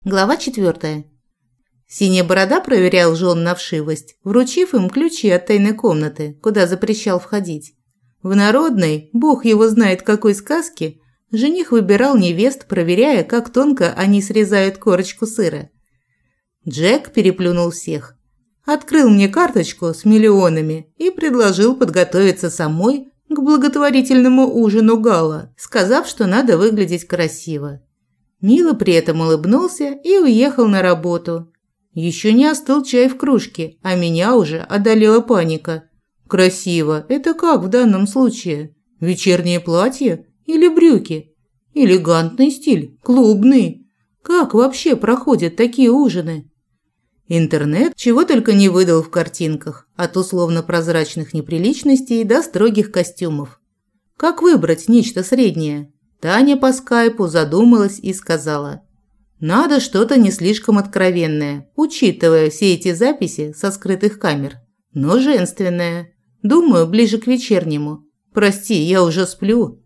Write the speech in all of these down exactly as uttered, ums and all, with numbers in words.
Глава четвёртая. Синяя борода проверял жен на вшивость, вручив им ключи от тайной комнаты, куда запрещал входить. В народной, бог его знает какой сказке, жених выбирал невест, проверяя, как тонко они срезают корочку сыра. Джек переплюнул всех. Открыл мне карточку с миллионами и предложил подготовиться самой к благотворительному ужину гала, сказав, что надо выглядеть красиво. Мило при этом улыбнулся и уехал на работу. Еще не остыл чай в кружке, а меня уже одолела паника. Красиво – это как в данном случае? Вечернее платье или брюки? Элегантный стиль, клубный. Как вообще проходят такие ужины? Интернет чего только не выдал в картинках, от условно-прозрачных неприличностей до строгих костюмов. Как выбрать нечто среднее? Таня по скайпу задумалась и сказала: «Надо что-то не слишком откровенное, учитывая все эти записи со скрытых камер, но женственное. Думаю, ближе к вечернему. Прости, я уже сплю».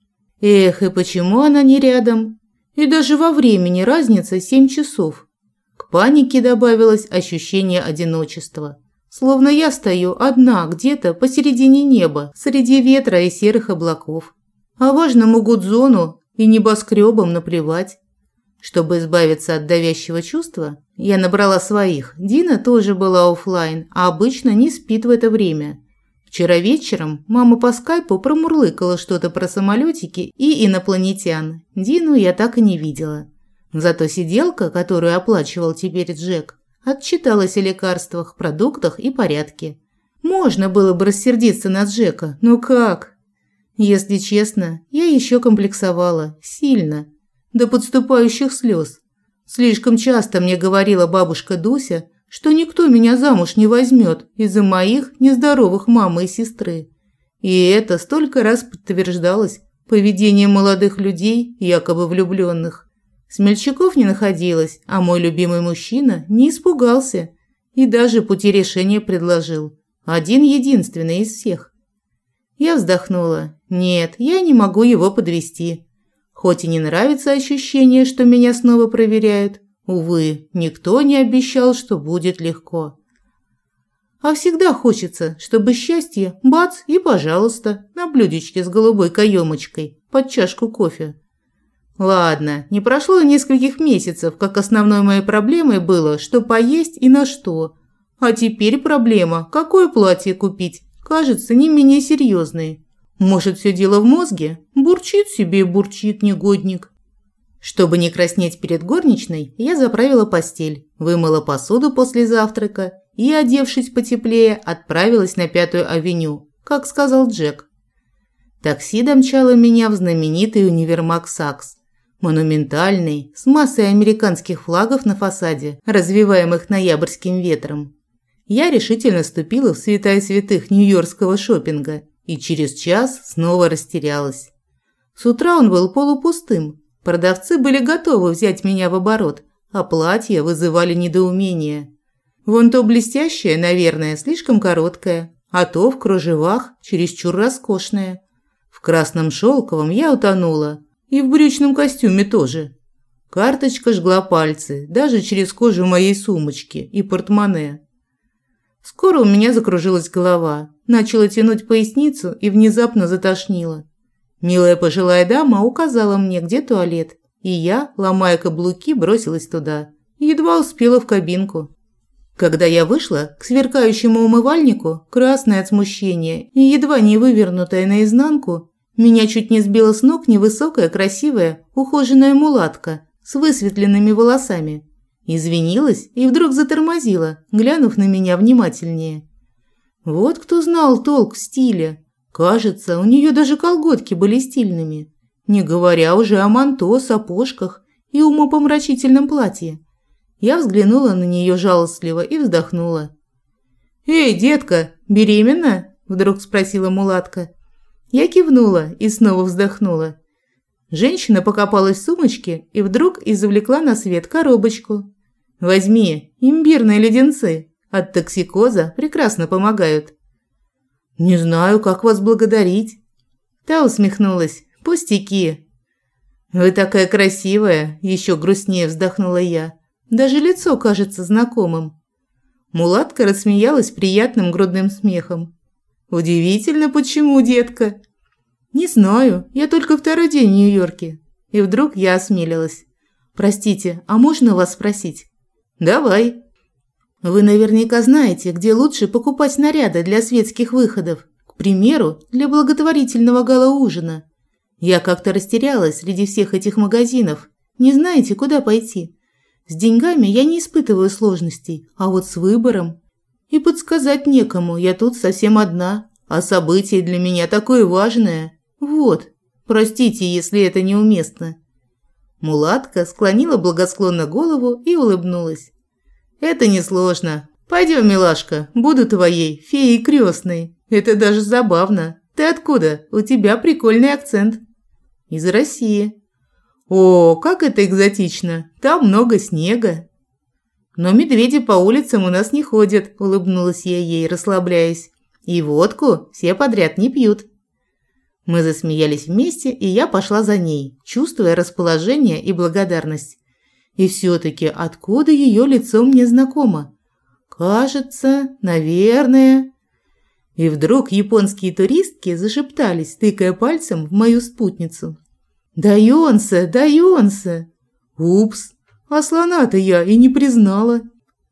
Эх, и почему она не рядом? И даже во времени разница семь часов. К панике добавилось ощущение одиночества. Словно я стою одна где-то посередине неба, среди ветра и серых облаков. А важному гудзону и небоскребам наплевать. Чтобы избавиться от давящего чувства, я набрала своих. Дина тоже была офлайн, а обычно не спит в это время. Вчера вечером мама по скайпу промурлыкала что-то про самолетики и инопланетян. Дину я так и не видела. Зато сиделка, которую оплачивал теперь Джек, отчиталась о лекарствах, продуктах и порядке. Можно было бы рассердиться на Джека, но как? Если честно, я еще комплексовала. Сильно. До подступающих слез. Слишком часто мне говорила бабушка Дуся, что никто меня замуж не возьмет из-за моих нездоровых мамы и сестры. И это столько раз подтверждалось поведением молодых людей, якобы влюбленных. Смельчаков не находилось, а мой любимый мужчина не испугался и даже пути решения предложил. Один-единственный из всех. Я вздохнула. Нет, я не могу его подвести. Хоть и не нравится ощущение, что меня снова проверяют, увы, никто не обещал, что будет легко. А всегда хочется, чтобы счастье, бац и пожалуйста, на блюдечке с голубой каемочкой, под чашку кофе. Ладно, не прошло и нескольких месяцев, как основной моей проблемой было, что поесть и на что. А теперь проблема, какое платье купить, кажется не менее серьезной. Может, все дело в мозге? Бурчит себе и бурчит негодник. Чтобы не краснеть перед горничной, я заправила постель, вымыла посуду после завтрака и, одевшись потеплее, отправилась на Пятую авеню, как сказал Джек. Такси домчало меня в знаменитый универмаг «Сакс». Монументальный, с массой американских флагов на фасаде, развиваемых ноябрьским ветром. Я решительно ступила в святая святых нью-йоркского шопинга и через час снова растерялась. С утра он был полупустым. Продавцы были готовы взять меня в оборот, а платья вызывали недоумение. Вон то блестящее, наверное, слишком короткое, а то в кружевах чересчур роскошное. В красном шелковом я утонула, и в брючном костюме тоже. Карточка жгла пальцы, даже через кожу моей сумочки и портмоне. Скоро у меня закружилась голова, начала тянуть поясницу и внезапно затошнило. Милая пожилая дама указала мне, где туалет, и я, ломая каблуки, бросилась туда. Едва успела в кабинку. Когда я вышла к сверкающему умывальнику, красная от смущения и едва не вывернутая наизнанку, меня чуть не сбила с ног невысокая, красивая, ухоженная мулатка с высветленными волосами. Извинилась и вдруг затормозила, глянув на меня внимательнее. Вот кто знал толк в стиле. Кажется, у нее даже колготки были стильными, не говоря уже о манто, сапожках и умопомрачительном платье. Я взглянула на нее жалостливо и вздохнула. «Эй, детка, беременна?» – вдруг спросила мулатка. Я кивнула и снова вздохнула. Женщина покопалась в сумочке и вдруг извлекла на свет коробочку. «Возьми, имбирные леденцы. От токсикоза прекрасно помогают». «Не знаю, как вас благодарить». Та усмехнулась. «Пустяки». «Вы такая красивая!» – еще грустнее вздохнула я. «Даже лицо кажется знакомым». Мулатка рассмеялась приятным грудным смехом. «Удивительно, почему, детка?» «Не знаю, я только второй день в Нью-Йорке». И вдруг я осмелилась. «Простите, а можно вас спросить?» «Давай». «Вы наверняка знаете, где лучше покупать наряды для светских выходов. К примеру, для благотворительного гала-ужина. Я как-то растерялась среди всех этих магазинов. Не знаете, куда пойти? С деньгами я не испытываю сложностей, а вот с выбором. И подсказать некому, я тут совсем одна, а событие для меня такое важное. Вот, простите, если это неуместно». Мулатка склонила благосклонно голову и улыбнулась. «Это несложно. Пойдем, милашка, буду твоей феей крестной. Это даже забавно. Ты откуда? У тебя прикольный акцент». «Из России». «О, как это экзотично. Там много снега». «Но медведи по улицам у нас не ходят», – улыбнулась я ей, расслабляясь. «И водку все подряд не пьют». Мы засмеялись вместе, и я пошла за ней, чувствуя расположение и благодарность. И все-таки откуда ее лицо мне знакомо? Кажется, наверное. И вдруг японские туристки зашептались, тыкая пальцем в мою спутницу. «Дайонсе, Дайонсе!» «Упс, а слона-то я и не признала».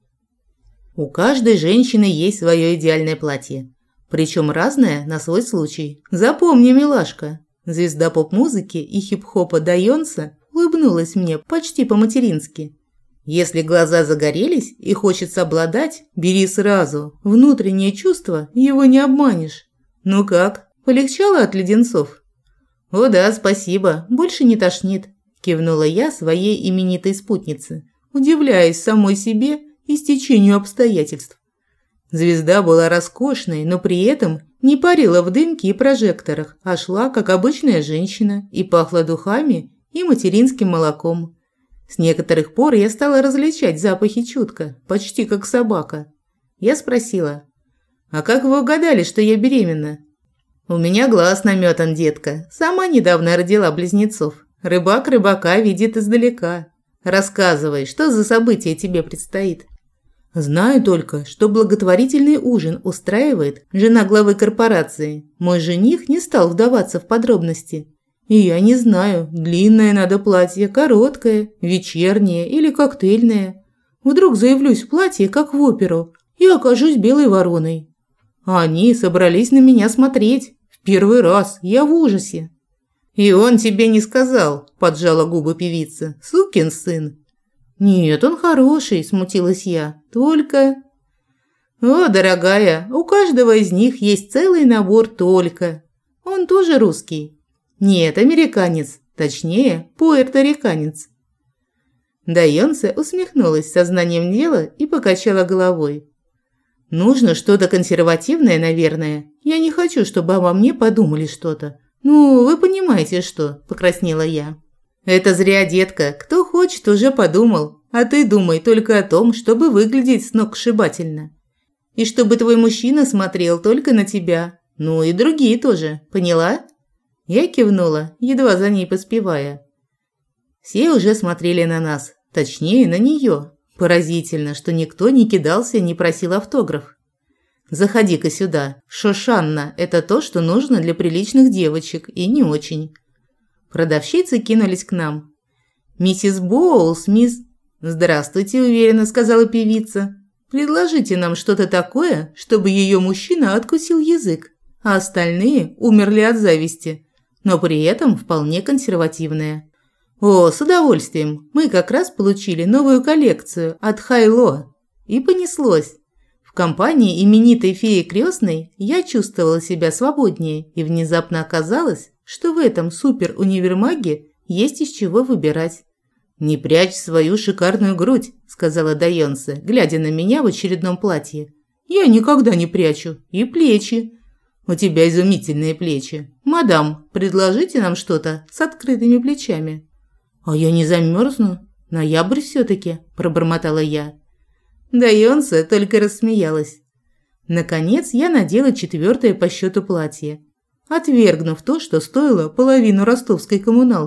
У каждой женщины есть свое идеальное платье. Причем разное на свой случай. Запомни, милашка. Звезда поп-музыки и хип-хопа Дайонсе улыбнулась мне почти по-матерински. Если глаза загорелись и хочется обладать, бери сразу. Внутреннее чувство, его не обманешь. Ну как, полегчало от леденцов? О да, спасибо, больше не тошнит, кивнула я своей именитой спутнице, удивляясь самой себе и стечению обстоятельств. Звезда была роскошной, но при этом не парила в дымке и прожекторах, а шла, как обычная женщина, и пахла духами и материнским молоком. С некоторых пор я стала различать запахи чутко, почти как собака. Я спросила: «А как вы угадали, что я беременна?» «У меня глаз наметан, детка. Сама недавно родила близнецов. Рыбак рыбака видит издалека. Рассказывай, что за событие тебе предстоит?» «Знаю только, что благотворительный ужин устраивает жена главы корпорации. Мой жених не стал вдаваться в подробности. И я не знаю, длинное надо платье, короткое, вечернее или коктейльное. Вдруг заявлюсь в платье, как в оперу, и окажусь белой вороной. А они собрались на меня смотреть. В первый раз, я в ужасе». «И он тебе не сказал», – поджала губы певица. «Сукин сын». «Нет, он хороший», – смутилась я. «Только...» «О, дорогая, у каждого из них есть целый набор «только». Он тоже русский?» «Нет, американец. Точнее, пуэрториканец». Дайонсе усмехнулась сознанием дела и покачала головой. «Нужно что-то консервативное, наверное. Я не хочу, чтобы обо мне подумали что-то. Ну, вы понимаете, что?» – покраснела я. «Это зря, детка. Кто хочет, уже подумал. А ты думай только о том, чтобы выглядеть сногсшибательно. И чтобы твой мужчина смотрел только на тебя. Ну и другие тоже. Поняла?» Я кивнула, едва за ней поспевая. Все уже смотрели на нас. Точнее, на нее. Поразительно, что никто не кидался и не просил автограф. «Заходи-ка сюда. Шошанна – это то, что нужно для приличных девочек, и не очень». Продавщицы кинулись к нам. «Миссис Боулс, мисс...» «Здравствуйте», – уверенно сказала певица. «Предложите нам что-то такое, чтобы ее мужчина откусил язык, а остальные умерли от зависти, но при этом вполне консервативное». «О, с удовольствием. Мы как раз получили новую коллекцию от Хайло». И понеслось. В компании именитой феи крестной я чувствовала себя свободнее, и внезапно оказалось, что в этом супер-универмаге есть из чего выбирать. «Не прячь свою шикарную грудь», – сказала Дайонсе, глядя на меня в очередном платье. «Я никогда не прячу. И плечи. У тебя изумительные плечи. Мадам, предложите нам что-то с открытыми плечами». «А я не замерзну? Ноябрь все-таки», – пробормотала я. Дайонсе только рассмеялась. Наконец я надела четвертое по счету платье, отвергнув то, что стоило половину ростовской коммуналки,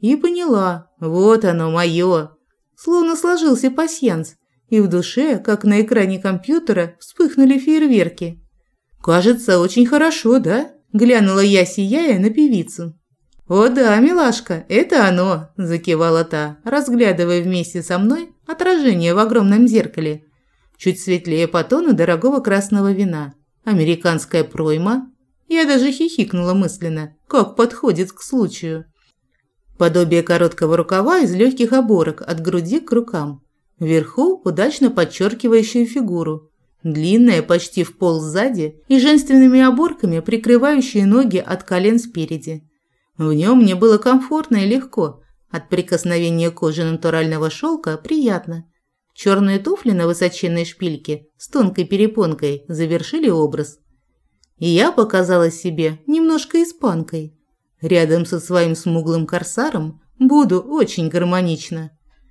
и поняла, вот оно моё. Словно сложился пасьянс, и в душе, как на экране компьютера, вспыхнули фейерверки. «Кажется, очень хорошо, да?» – глянула я, сияя, на певицу. «О да, милашка, это оно!» – закивала та, разглядывая вместе со мной отражение в огромном зеркале. Чуть светлее по тону дорогого красного вина. Американская пройма. Я даже хихикнула мысленно, как подходит к случаю. Подобие короткого рукава из легких оборок от груди к рукам. Вверху удачно подчеркивающую фигуру. Длинная почти в пол сзади и женственными оборками, прикрывающие ноги от колен спереди. В нем мне было комфортно и легко. От прикосновения кожи натурального шелка приятно. Черные туфли на высоченной шпильке с тонкой перепонкой завершили образ. И я показалась себе немножко испанкой. Рядом со своим смуглым корсаром буду очень гармонично.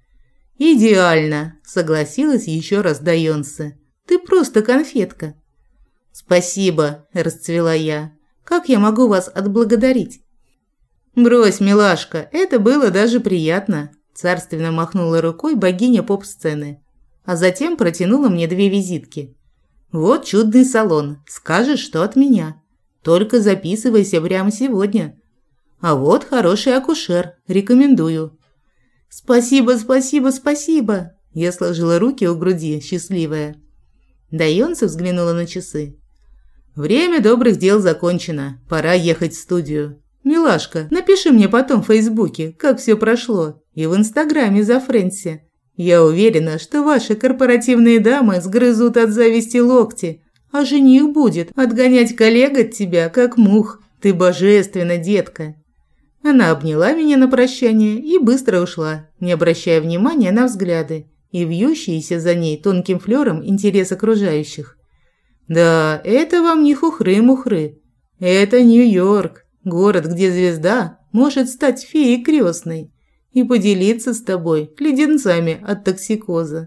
«Идеально!» – согласилась еще раз Дайонсе. «Ты просто конфетка». «Спасибо!» – расцвела я. «Как я могу вас отблагодарить?» «Брось, милашка, это было даже приятно», – царственно махнула рукой богиня поп-сцены, а затем протянула мне две визитки. «Вот чудный салон, скажешь, что от меня. Только записывайся прямо сегодня. А вот хороший акушер, рекомендую». «Спасибо, спасибо, спасибо!» – я сложила руки у груди, счастливая. Дайонсе взглянула на часы. «Время добрых дел закончено, пора ехать в студию. Милашка, напиши мне потом в Фейсбуке, как все прошло, и в Инстаграме за Фрэнси. Я уверена, что ваши корпоративные дамы сгрызут от зависти локти, а жених будет отгонять коллег от тебя, как мух. Ты божественна, детка». Она обняла меня на прощание и быстро ушла, не обращая внимания на взгляды и вьющиеся за ней тонким флёром интерес окружающих. Да, это вам не хухры-мухры. Это Нью-Йорк. Город, где звезда может стать феей крестной и поделиться с тобой леденцами от токсикоза.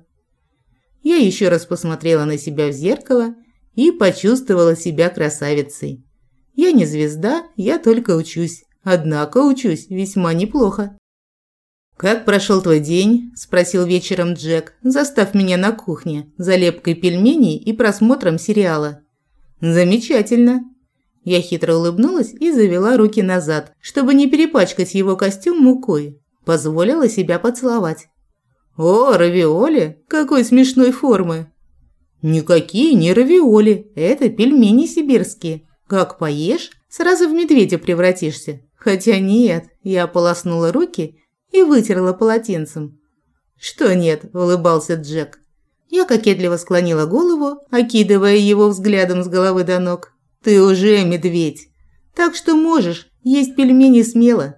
Я еще раз посмотрела на себя в зеркало и почувствовала себя красавицей. Я не звезда, я только учусь. Однако учусь весьма неплохо. «Как прошел твой день?» – спросил вечером Джек, застав меня на кухне за лепкой пельменей и просмотром сериала. «Замечательно». Я хитро улыбнулась и завела руки назад, чтобы не перепачкать его костюм мукой. Позволила себя поцеловать. «О, равиоли! Какой смешной формы!» «Никакие не равиоли, это пельмени сибирские. Как поешь, сразу в медведя превратишься. Хотя нет», я ополоснула руки и вытерла полотенцем. «Что нет?» – улыбался Джек. Я кокетливо склонила голову, окидывая его взглядом с головы до ног. «Ты уже медведь, так что можешь есть пельмени смело».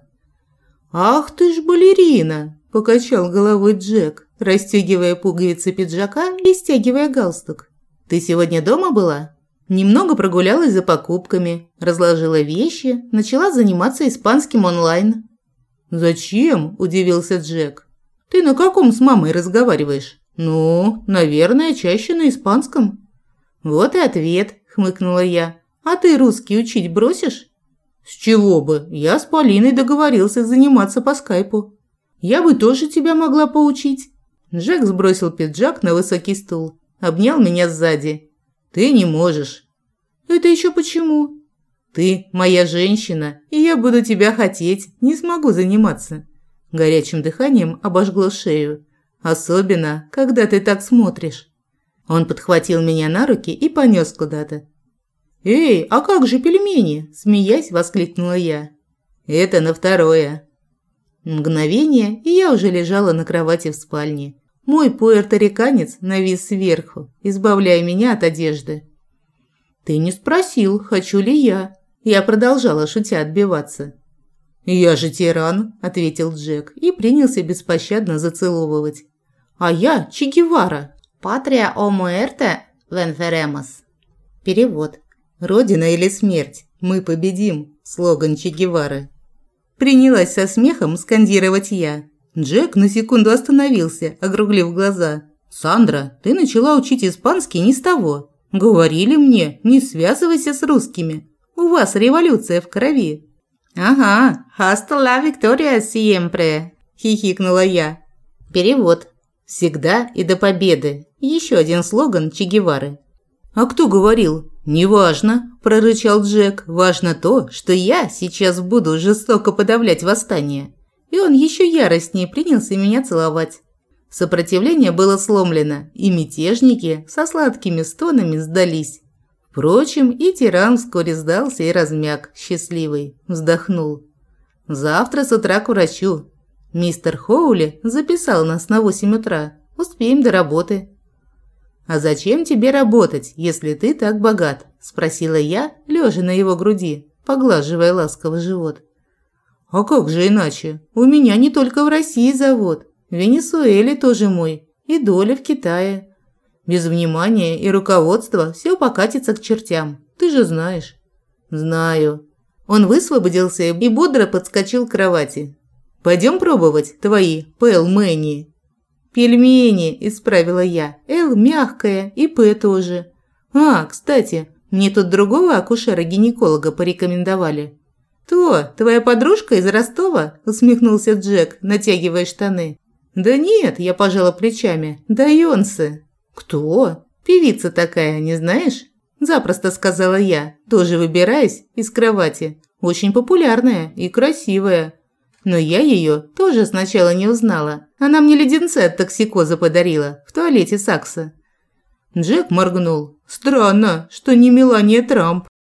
«Ах ты ж балерина!» – покачал головой Джек, расстегивая пуговицы пиджака и стягивая галстук. «Ты сегодня дома была?» Немного прогулялась за покупками, разложила вещи, начала заниматься испанским онлайн. «Зачем?» – удивился Джек. «Ты на каком с мамой разговариваешь?» «Ну, наверное, чаще на испанском». «Вот и ответ», – хмыкнула я. «А ты русский учить бросишь?» «С чего бы? Я с Полиной договорился заниматься по скайпу. Я бы тоже тебя могла поучить». Джек сбросил пиджак на высокий стул, обнял меня сзади. «Ты не можешь». «Это еще почему?» «Ты моя женщина, и я буду тебя хотеть, не смогу заниматься». Горячим дыханием обожгло шею. «Особенно, когда ты так смотришь». Он подхватил меня на руки и понес куда-то. «Эй, а как же пельмени?» – смеясь, воскликнула я. «Это на второе». Мгновение, и я уже лежала на кровати в спальне. Мой пуэрториканец навис сверху, избавляя меня от одежды. «Ты не спросил, хочу ли я?» Я продолжала, шутя, отбиваться. «Я же тиран», – ответил Джек и принялся беспощадно зацеловывать. «А я Че Гевара». «Патрия о муэрте венферемос». Перевод. «Родина или смерть? Мы победим». Слоган Че Гевары. Принялась со смехом скандировать я. Джек на секунду остановился, округлив глаза. «Сандра, ты начала учить испанский не с того. Говорили мне, не связывайся с русскими. У вас революция в крови». «Ага, hasta la victoria siempre», – хихикнула я. Перевод. «Всегда и до победы». Еще один слоган Че Гевары. «А кто говорил?» «Неважно», – прорычал Джек. «Важно то, что я сейчас буду жестоко подавлять восстание». И он еще яростнее принялся меня целовать. Сопротивление было сломлено, и мятежники со сладкими стонами сдались. Впрочем, и тиран вскоре сдался и размяк, счастливый, вздохнул. «Завтра с утра к врачу. Мистер Хоули записал нас на восемь утра. Успеем до работы». «А зачем тебе работать, если ты так богат?» – спросила я, лежа на его груди, поглаживая ласково живот. «А как же иначе? У меня не только в России завод. В Венесуэле тоже мой. И доля в Китае. Без внимания и руководства все покатится к чертям. Ты же знаешь». «Знаю». Он высвободился и бодро подскочил к кровати. «Пойдем пробовать твои пэлмэни». «Пельмени», – исправила я. «Эл мягкая и П тоже». «А, кстати, мне тут другого акушера-гинеколога порекомендовали». «То, твоя подружка из Ростова?» – усмехнулся Джек, натягивая штаны. «Да нет», – я пожала плечами. «Дайонсе». «Кто?» «Певица такая, не знаешь?» Запросто сказала я, тоже выбираясь из кровати. «Очень популярная и красивая». Но я ее тоже сначала не узнала. Она мне леденцы от токсикоза подарила в туалете Сакса. Джек моргнул. «Странно, что не Мелания Трамп».